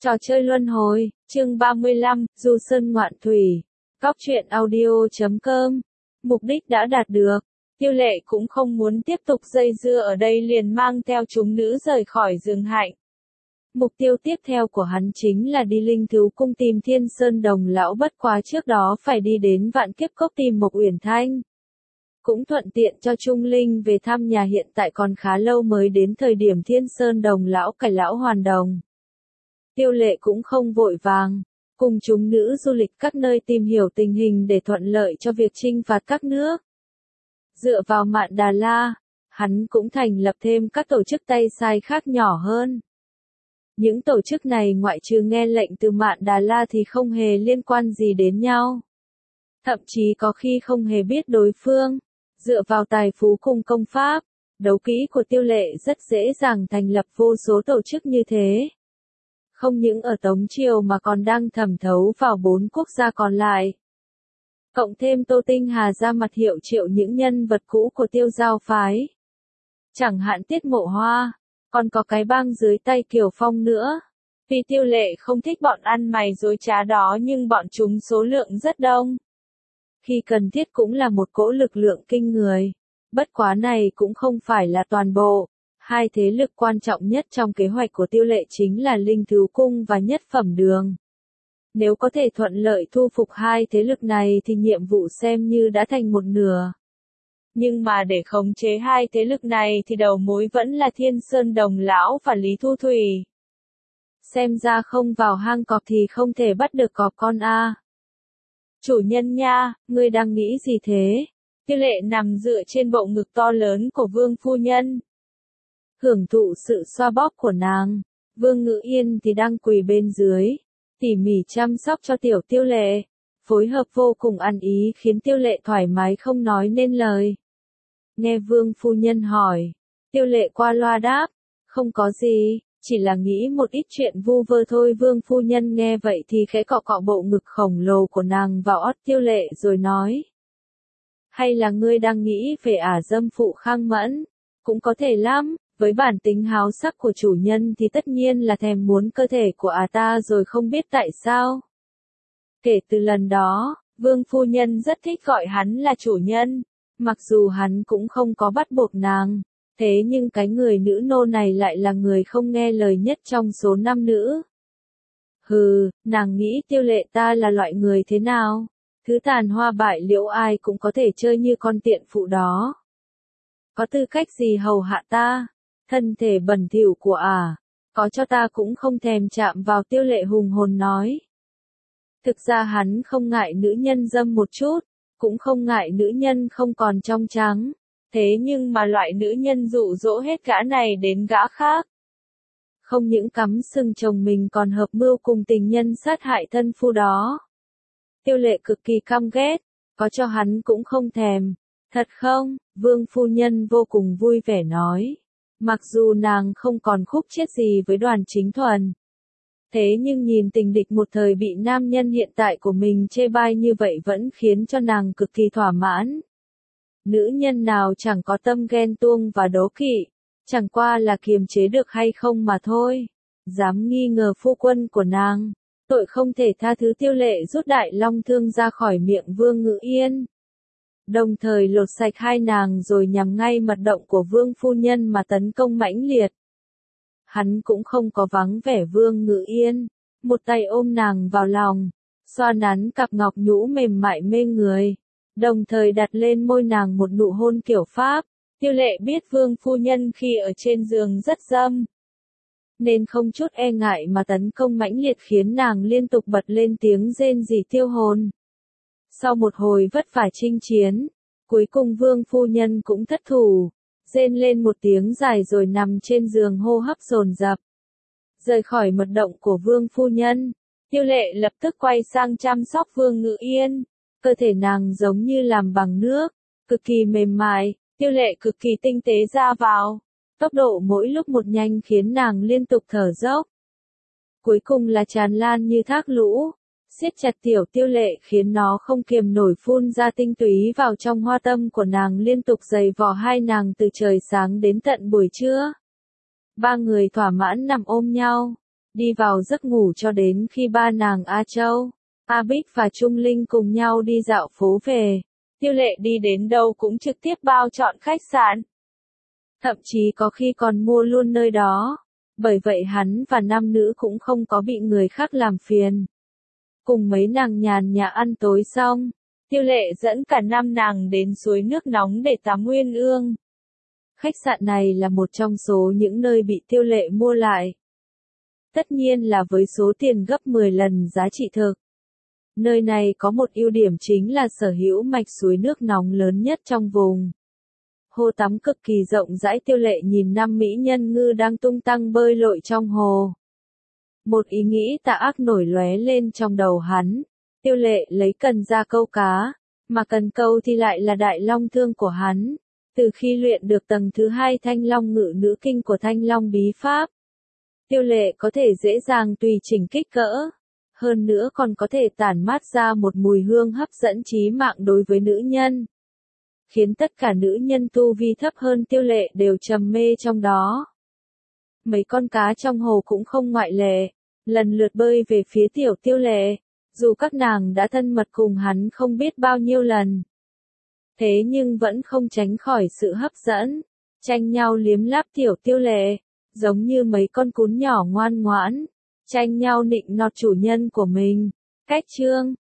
Trò chơi luân hồi, chương 35, Du Sơn Ngoạn Thủy. Góc truyện audio.com. Mục đích đã đạt được. Tiêu Lệ cũng không muốn tiếp tục dây dưa ở đây, liền mang theo chúng nữ rời khỏi rừng hạnh. Mục tiêu tiếp theo của hắn chính là đi Linh Thú Cung tìm Thiên Sơn Đồng Lão, bất quá trước đó phải đi đến Vạn Kiếp Cốc tìm Mộc Uyển Thanh. Cũng thuận tiện cho Trung Linh về thăm nhà, hiện tại còn khá lâu mới đến thời điểm Thiên Sơn Đồng Lão cải lão hoàn đồng. Tiêu Lệ cũng không vội vàng, cùng chúng nữ du lịch các nơi tìm hiểu tình hình để thuận lợi cho việc chinh phạt các nước. Dựa vào Mạn Đà La, hắn cũng thành lập thêm các tổ chức tay sai khác nhỏ hơn. Những tổ chức này ngoại trừ nghe lệnh từ Mạn Đà La thì không hề liên quan gì đến nhau. Thậm chí có khi không hề biết đối phương. Dựa vào tài phú cùng công pháp, đấu kỹ của Tiêu Lệ rất dễ dàng thành lập vô số tổ chức như thế. Không những ở Tống Triều mà còn đang thẩm thấu vào 4 quốc gia còn lại. Cộng thêm Tô Tinh Hà ra mặt hiệu triệu những nhân vật cũ của Tiêu Giao phái. Chẳng hạn Tiết Mộ Hoa, còn có cái bang dưới tay Kiều Phong nữa. Vì Tiêu Lệ không thích bọn ăn mày dối trá đó, nhưng bọn chúng số lượng rất đông. Khi cần thiết cũng là một cỗ lực lượng kinh người. Bất quá này cũng không phải là toàn bộ. Hai thế lực quan trọng nhất trong kế hoạch của Tiêu Lệ chính là Linh Thú Cung và Nhất Phẩm Đường. Nếu có thể thuận lợi thu phục hai thế lực này thì nhiệm vụ xem như đã thành một nửa. Nhưng mà để khống chế hai thế lực này thì đầu mối vẫn là Thiên Sơn Đồng Lão và Lý Thu Thủy. Xem ra không vào hang cọp thì không thể bắt được cọp con a. Chủ nhân nha, ngươi đang nghĩ gì thế? Tiêu Lệ nằm dựa trên bộ ngực to lớn của Vương phu nhân. Hưởng thụ sự xoa bóp của nàng. Vương Ngữ Yên thì đang quỳ bên dưới, tỉ mỉ chăm sóc cho tiểu Tiêu Lệ, phối hợp vô cùng ăn ý khiến Tiêu Lệ thoải mái không nói nên lời. Nghe Vương phu nhân hỏi, Tiêu Lệ qua loa đáp, không có gì, chỉ là nghĩ một ít chuyện vu vơ thôi. Vương phu nhân nghe vậy thì khẽ cọ cọ bộ ngực khổng lồ của nàng vào ót Tiêu Lệ rồi nói. Hay là ngươi đang nghĩ về dâm phụ Khang Mẫn? Cũng có thể lắm. Với bản tính háo sắc của chủ nhân thì tất nhiên là thèm muốn cơ thể của ta rồi, không biết tại sao. Kể từ lần đó, Vương phu nhân rất thích gọi hắn là chủ nhân, mặc dù hắn cũng không có bắt buộc nàng, thế nhưng cái người nữ nô này lại là người không nghe lời nhất trong số 5 nữ. Hừ, nàng nghĩ Tiêu Lệ ta là loại người thế nào? Thứ tàn hoa bại liễu ai cũng có thể chơi như con tiện phụ đó. Có tư cách gì hầu hạ ta? Thân thể bẩn thỉu của có cho ta cũng không thèm chạm vào. Tiêu Lệ hùng hồn nói. Thực ra hắn không ngại nữ nhân dâm một chút, cũng không ngại nữ nhân không còn trong trắng, thế nhưng mà loại nữ nhân dụ dỗ hết gã này đến gã khác. Không những cắm sừng chồng mình còn hợp mưu cùng tình nhân sát hại thân phu đó. Tiêu Lệ cực kỳ căm ghét, có cho hắn cũng không thèm. Thật không? Vương phu nhân vô cùng vui vẻ nói. Mặc dù nàng không còn khúc chiết gì với Đoàn Chính Thuần, thế nhưng nhìn tình địch một thời bị nam nhân hiện tại của mình chê bai như vậy vẫn khiến cho nàng cực kỳ thỏa mãn. Nữ nhân nào chẳng có tâm ghen tuông và đố kỵ, chẳng qua là kiềm chế được hay không mà thôi. Dám nghi ngờ phu quân của nàng, tội không thể tha thứ. Tiêu Lệ rút đại long thương ra khỏi miệng Vương Ngữ Yên, đồng thời lột sạch hai nàng rồi nhằm ngay mật động của Vương phu nhân mà tấn công mãnh liệt. Hắn cũng không có vắng vẻ Vương Ngữ Yên, một tay ôm nàng vào lòng, xoa nắn cặp ngọc nhũ mềm mại mê người, đồng thời đặt lên môi nàng một nụ hôn kiểu Pháp. Tiêu Lệ biết Vương phu nhân khi ở trên giường rất dâm, nên không chút e ngại mà tấn công mãnh liệt khiến nàng liên tục bật lên tiếng rên rỉ tiêu hồn. Sau một hồi vất vả chinh chiến, cuối cùng Vương phu nhân cũng thất thủ, rên lên một tiếng dài rồi nằm trên giường hô hấp dồn dập. Rời khỏi mật động của Vương phu nhân, Tiêu Lệ lập tức quay sang chăm sóc Vương Ngữ Yên. Cơ thể nàng giống như làm bằng nước, cực kỳ mềm mại. Tiêu Lệ cực kỳ tinh tế ra vào, tốc độ mỗi lúc một nhanh khiến nàng liên tục thở dốc. Cuối cùng là tràn lan như thác lũ, siết chặt tiểu Tiêu Lệ khiến nó không kiềm nổi phun ra tinh túy vào trong hoa tâm của nàng, liên tục giày vò hai nàng từ trời sáng đến tận buổi trưa. Ba người thỏa mãn nằm ôm nhau, đi vào giấc ngủ cho đến khi ba nàng A Châu, A Bích và Trung Linh cùng nhau đi dạo phố về. Tiêu Lệ đi đến đâu cũng trực tiếp bao trọn khách sạn. Thậm chí có khi còn mua luôn nơi đó. Bởi vậy hắn và nam nữ cũng không có bị người khác làm phiền. Cùng mấy nàng nhàn nhã ăn tối xong, Tiêu Lệ dẫn cả năm nàng đến suối nước nóng để tắm uyên ương. Khách sạn này là một trong số những nơi bị Tiêu Lệ mua lại. Tất nhiên là với số tiền gấp 10 lần giá trị thực. Nơi này có một ưu điểm chính là sở hữu mạch suối nước nóng lớn nhất trong vùng. Hồ tắm cực kỳ rộng rãi. Tiêu Lệ nhìn 5 mỹ nhân ngư đang tung tăng bơi lội trong hồ. Một ý nghĩ tà ác nổi lóe lên trong đầu hắn. Tiêu Lệ lấy cần ra câu cá, mà cần câu thì lại là đại long thương của hắn. Từ khi luyện được tầng thứ 2 Thanh Long Ngự Nữ Kinh của Thanh Long Bí Pháp, Tiêu Lệ có thể dễ dàng tùy chỉnh kích cỡ. Hơn nữa còn có thể tản mát ra một mùi hương hấp dẫn chí mạng đối với nữ nhân. Khiến tất cả nữ nhân tu vi thấp hơn Tiêu Lệ đều trầm mê trong đó. Mấy con cá trong hồ cũng không ngoại lệ, lần lượt bơi về phía tiểu Tiêu Lệ, dù các nàng đã thân mật cùng hắn không biết bao nhiêu lần. Thế nhưng vẫn không tránh khỏi sự hấp dẫn, tranh nhau liếm láp tiểu Tiêu Lệ, giống như mấy con cún nhỏ ngoan ngoãn, tranh nhau nịnh nọt chủ nhân của mình. Cách chương